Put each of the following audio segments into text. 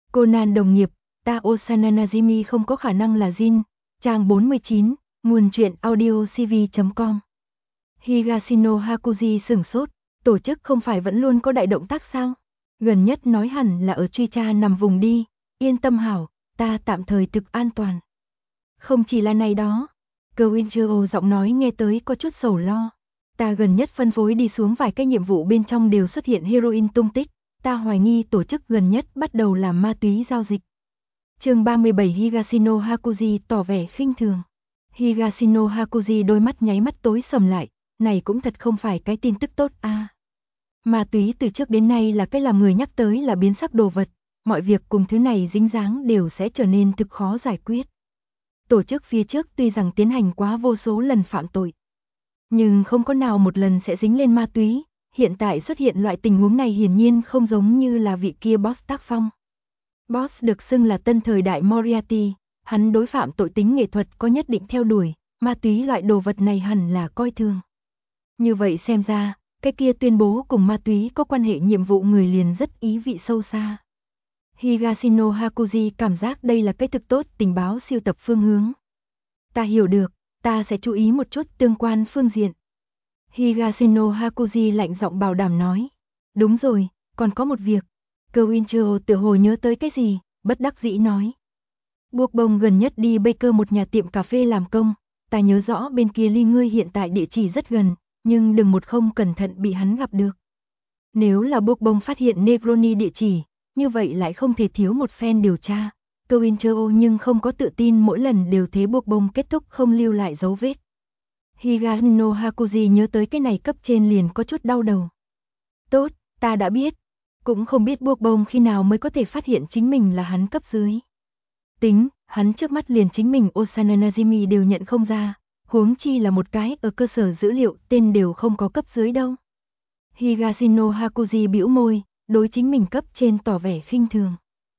Conan đồng nghiệp, ta Osana Najimi không có khả năng là Jin. Trang 49, nguồn truyện audiocv.com. Higashino Hakuji sửng sốt, tổ chức không phải vẫn luôn có đại động tác sao? Gần nhất nói hẳn là ở Chuicha nằm vùng đi, yên tâm hảo, ta tạm thời thực an toàn. Không chỉ là này đó, Kouichiro giọng nói nghe tới có chút sầu lo. Ta gần nhất phân phối đi xuống vài cái nhiệm vụ bên trong đều xuất hiện heroin tung tích, ta hoài nghi tổ chức gần nhất bắt đầu làm ma túy giao dịch. Chương 37 Higashino Hakuji tỏ vẻ khinh thường. Higashino Hakuji đôi mắt nháy mắt tối sầm lại, này cũng thật không phải cái tin tức tốt a. Ma túy từ trước đến nay là cái làm người nhắc tới là biến sắc đồ vật, mọi việc cùng thứ này dính dáng đều sẽ trở nên thực khó giải quyết. Tổ chức phía trước tuy rằng tiến hành quá vô số lần phạm tội, nhưng không có nào một lần sẽ dính lên ma túy, hiện tại xuất hiện loại tình huống này hiển nhiên không giống như là vị kia boss tác phong. Boss được xưng là tân thời đại Moriarty, hắn đối phạm tội tính nghệ thuật có nhất định theo đuổi, ma túy loại đồ vật này hẳn là coi thường. Như vậy xem ra, cái kia tuyên bố cùng ma túy có quan hệ nhiệm vụ người liền rất ý vị sâu xa. Higashino Hakuji cảm giác đây là cái thực tốt tình báo siêu tập phương hướng. Ta hiểu được, ta sẽ chú ý một chút tương quan phương diện. Higashino Hakuji lạnh giọng bảo đảm nói. Đúng rồi, còn có một việc. Kouichiro tựa hồ nhớ tới cái gì, bất đắc dĩ nói. Buộc bông gần nhất đi Baker một nhà tiệm cà phê làm công, ta nhớ rõ bên kia ly ngươi hiện tại địa chỉ rất gần, nhưng đừng một không cẩn thận bị hắn gặp được. Nếu là buộc bông phát hiện Negroni địa chỉ, như vậy lại không thể thiếu một phen điều tra. Kouichiro nhưng không có tự tin mỗi lần đều thế buộc bông kết thúc không lưu lại dấu vết. Higashino Hakuji nhớ tới cái này cấp trên liền có chút đau đầu. Tốt, ta đã biết. Cũng không biết buộc bông khi nào mới có thể phát hiện chính mình là hắn cấp dưới. Tính, hắn trước mắt liền chính mình Osana Najimi đều nhận không ra, huống chi là một cái ở cơ sở dữ liệu tên đều không có cấp dưới đâu. Higashino Hakuji bĩu môi, đối chính mình cấp trên tỏ vẻ khinh thường.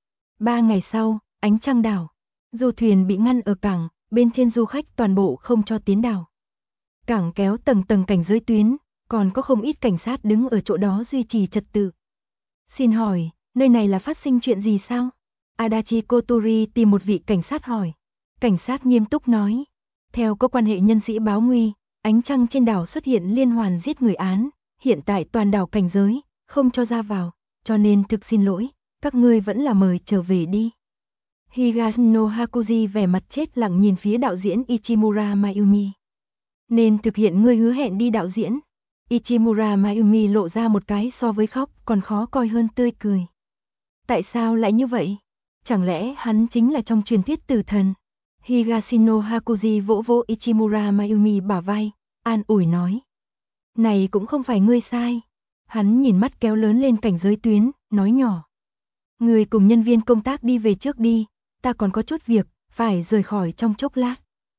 3 ngày sau, ánh trăng đảo, du thuyền bị ngăn ở cảng, bên trên du khách toàn bộ không cho tiến đảo. Cảng kéo tầng tầng cảnh giới tuyến, còn có không ít cảnh sát đứng ở chỗ đó duy trì trật tự. Xin hỏi, nơi này là phát sinh chuyện gì sao? Adachi Kotori tìm một vị cảnh sát hỏi. Cảnh sát nghiêm túc nói. Theo có quan hệ nhân sĩ báo nguy, ánh trăng trên đảo xuất hiện liên hoàn giết người án, hiện tại toàn đảo cảnh giới, không cho ra vào, cho nên thực xin lỗi, các ngươi vẫn là mời trở về đi. Higashino Hakuji vẻ mặt chết lặng nhìn phía đạo diễn Ichimura Mayumi. Nên thực hiện ngươi hứa hẹn đi đạo diễn. Ichimura Mayumi lộ ra một cái so với khóc còn khó coi hơn tươi cười. Tại sao lại như vậy? Chẳng lẽ hắn chính là trong truyền thuyết tử thần? Higashino Hakuji vỗ vỗ Ichimura Mayumi bả vai, an ủi nói. Này cũng không phải ngươi sai. Hắn nhìn mắt kéo lớn lên cảnh giới tuyến, nói nhỏ. Người cùng nhân viên công tác đi về trước đi, ta còn có chút việc, phải rời khỏi trong chốc lát.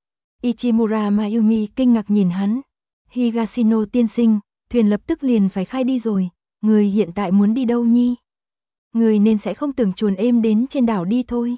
Ichimura Mayumi kinh ngạc nhìn hắn. Higashino tiên sinh, thuyền lập tức liền phải khai đi rồi, người hiện tại muốn đi đâu nhi? Người nên sẽ không tưởng chuồn êm đến trên đảo đi thôi.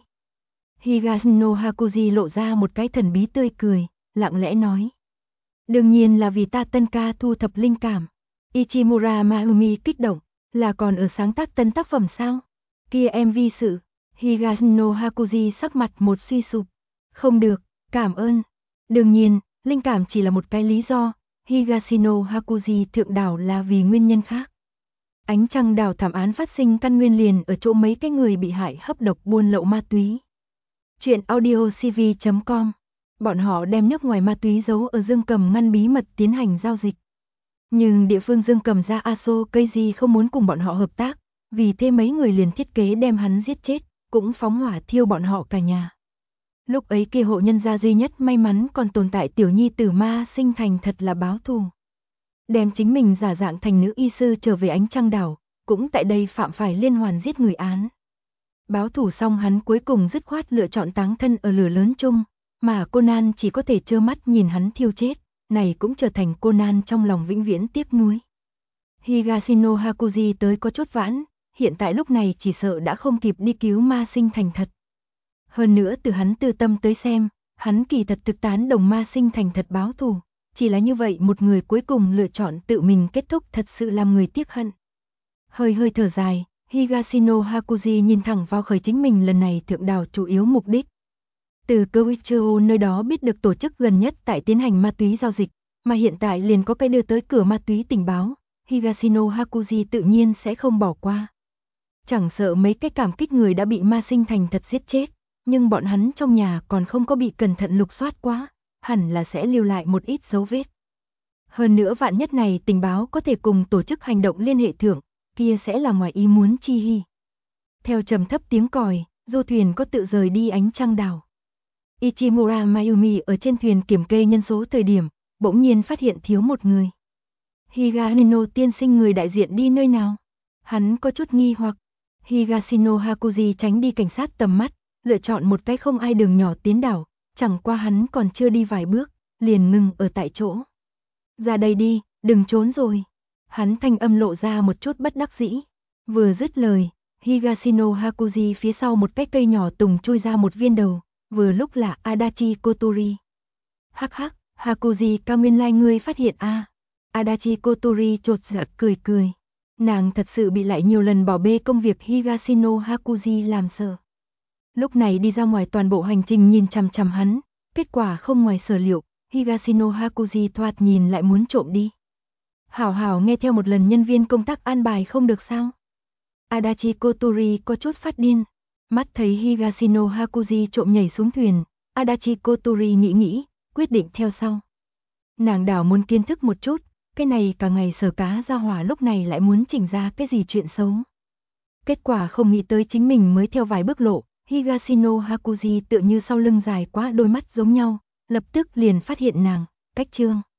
Higashino Hakuji lộ ra một cái thần bí tươi cười, lặng lẽ nói. Đương nhiên là vì ta tân ca thu thập linh cảm. Ichimura Mayumi kích động, là còn ở sáng tác tân tác phẩm sao? Kia MV sự. Higashino Hakuji sắc mặt một suy sụp. Không được, cảm ơn. Đương nhiên, linh cảm chỉ là một cái lý do. Higashino Hakuji thượng đảo là vì nguyên nhân khác. Ánh trăng đảo thảm án phát sinh căn nguyên liền ở chỗ mấy cái người bị hại hấp độc buôn lậu ma túy. Chuyện audiocv.com. Bọn họ đem nước ngoài ma túy giấu ở Dương Cầm ngăn bí mật tiến hành giao dịch. Nhưng địa phương Dương Cầm ra Aso Keiji không muốn cùng bọn họ hợp tác, vì thế mấy người liền thiết kế đem hắn giết chết, cũng phóng hỏa thiêu bọn họ cả nhà. Lúc ấy kia hộ nhân gia duy nhất may mắn còn tồn tại tiểu nhi tử Ma Sinh Thành thật là báo thù. Đem chính mình giả dạng thành nữ y sư trở về ánh trăng đảo, cũng tại đây phạm phải liên hoàn giết người án. Báo thù xong hắn cuối cùng dứt khoát lựa chọn táng thân ở lửa lớn chung, mà Conan chỉ có thể trơ mắt nhìn hắn thiêu chết, này cũng trở thành Conan trong lòng vĩnh viễn tiếc nuối. Higashino Hakuji tới có chút vãn, hiện tại lúc này chỉ sợ đã không kịp đi cứu Ma Sinh Thành thật. Hơn nữa từ hắn tư tâm tới xem, hắn kỳ thật thực tán đồng Ma Sinh Thành thật báo thù, chỉ là như vậy một người cuối cùng lựa chọn tự mình kết thúc thật sự làm người tiếc hận. Hơi thở dài, Higashino Hakuji nhìn thẳng vào khởi chính mình lần này thượng đảo chủ yếu mục đích. Từ Koichiro nơi đó biết được tổ chức gần nhất tại tiến hành ma túy giao dịch, mà hiện tại liền có cái đưa tới cửa ma túy tình báo, Higashino Hakuji tự nhiên sẽ không bỏ qua. Chẳng sợ mấy cái cảm kích người đã bị ma sinh thành thật giết chết, nhưng bọn hắn trong nhà còn không có bị cẩn thận lục soát quá, hẳn là sẽ lưu lại một ít dấu vết. Hơn nữa vạn nhất này tình báo có thể cùng tổ chức hành động liên hệ thưởng, kia sẽ là ngoài ý muốn chi hi. Theo trầm thấp tiếng còi, du thuyền có tự rời đi ánh trăng đảo. Ichimura Mayumi ở trên thuyền kiểm kê nhân số thời điểm, bỗng nhiên phát hiện thiếu một người. Higashino tiên sinh người đại diện đi nơi nào? Hắn có chút nghi hoặc. Higashino Hakuji tránh đi cảnh sát tầm mắt, lựa chọn một cái không ai đường nhỏ tiến đảo, chẳng qua hắn còn chưa đi vài bước, liền ngừng ở tại chỗ. Ra đây đi, đừng trốn rồi. Hắn thanh âm lộ ra một chút bất đắc dĩ. Vừa dứt lời, Higashino Hakuji phía sau một cái cây nhỏ tùng chui ra một viên đầu, vừa lúc là Adachi Kotori. Hắc hắc, Hakuji cao nguyên lai ngươi phát hiện a. Adachi Kotori chột dạ cười cười. Nàng thật sự bị lại nhiều lần bỏ bê công việc Higashino Hakuji làm sợ. Lúc này đi ra ngoài toàn bộ hành trình nhìn chằm chằm hắn, kết quả không ngoài sở liệu, Higashino Hakuji thoạt nhìn lại muốn trộm đi. Hảo hảo nghe theo một lần nhân viên công tác an bài không được sao? Adachi Kotori có chút phát điên, mắt thấy Higashino Hakuji trộm nhảy xuống thuyền, Adachi Kotori nghĩ, quyết định theo sau. Nàng đảo muốn kiến thức một chút, cái này cả ngày sờ cá ra hỏa lúc này lại muốn chỉnh ra cái gì chuyện xấu. Kết quả không nghĩ tới chính mình mới theo vài bước lộ, Higashino Hakuji tựa như sau lưng dài quá đôi mắt giống nhau, lập tức liền phát hiện nàng, cách chương.